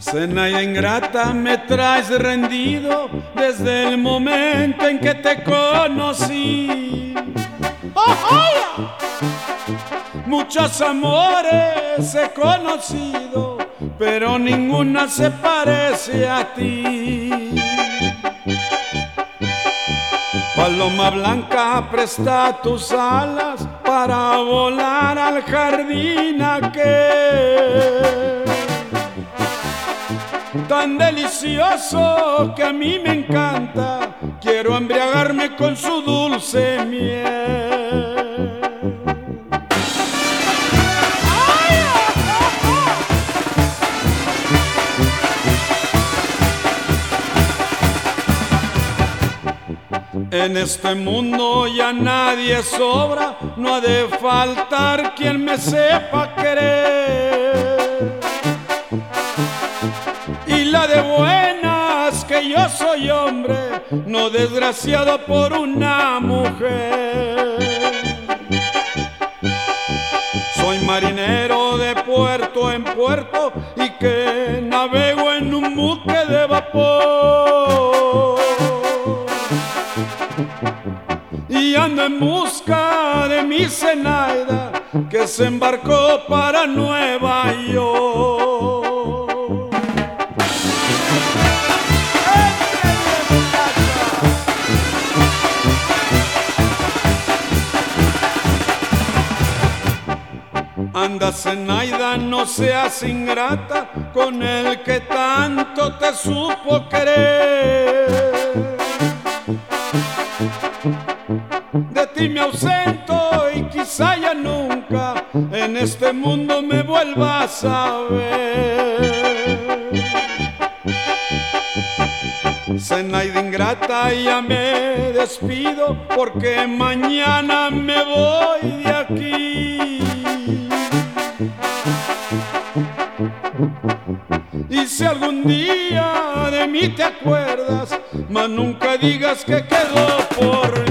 Zenaida ingrata, me traes rendido desde el momento en que te conocí. ¡Oh! Muchos amores he conocido, pero ninguna se parece a ti. Paloma blanca, presta tus alas para volar al jardín aquel, tan delicioso que a mí me encanta. Quiero embriagarme con su dulce miel. En este mundo ya nadie sobra, no ha de faltar quien me sepa querer. Y la de buenas que yo soy hombre, no desgraciado por una mujer. Soy marinero de puerto en puerto y que navego en un buque de vapor. Y ando en busca de mi Zenaida, que se embarcó para Nueva York. Anda, Zenaida, no seas ingrata con el que tanto te supo querer. De ti me ausento y quizá ya nunca en este mundo me vuelvas a ver. Zenaida ingrata, ya me despido porque mañana me voy de aquí. Y si algún día de mí te acuerdas, mas nunca digas que quedó por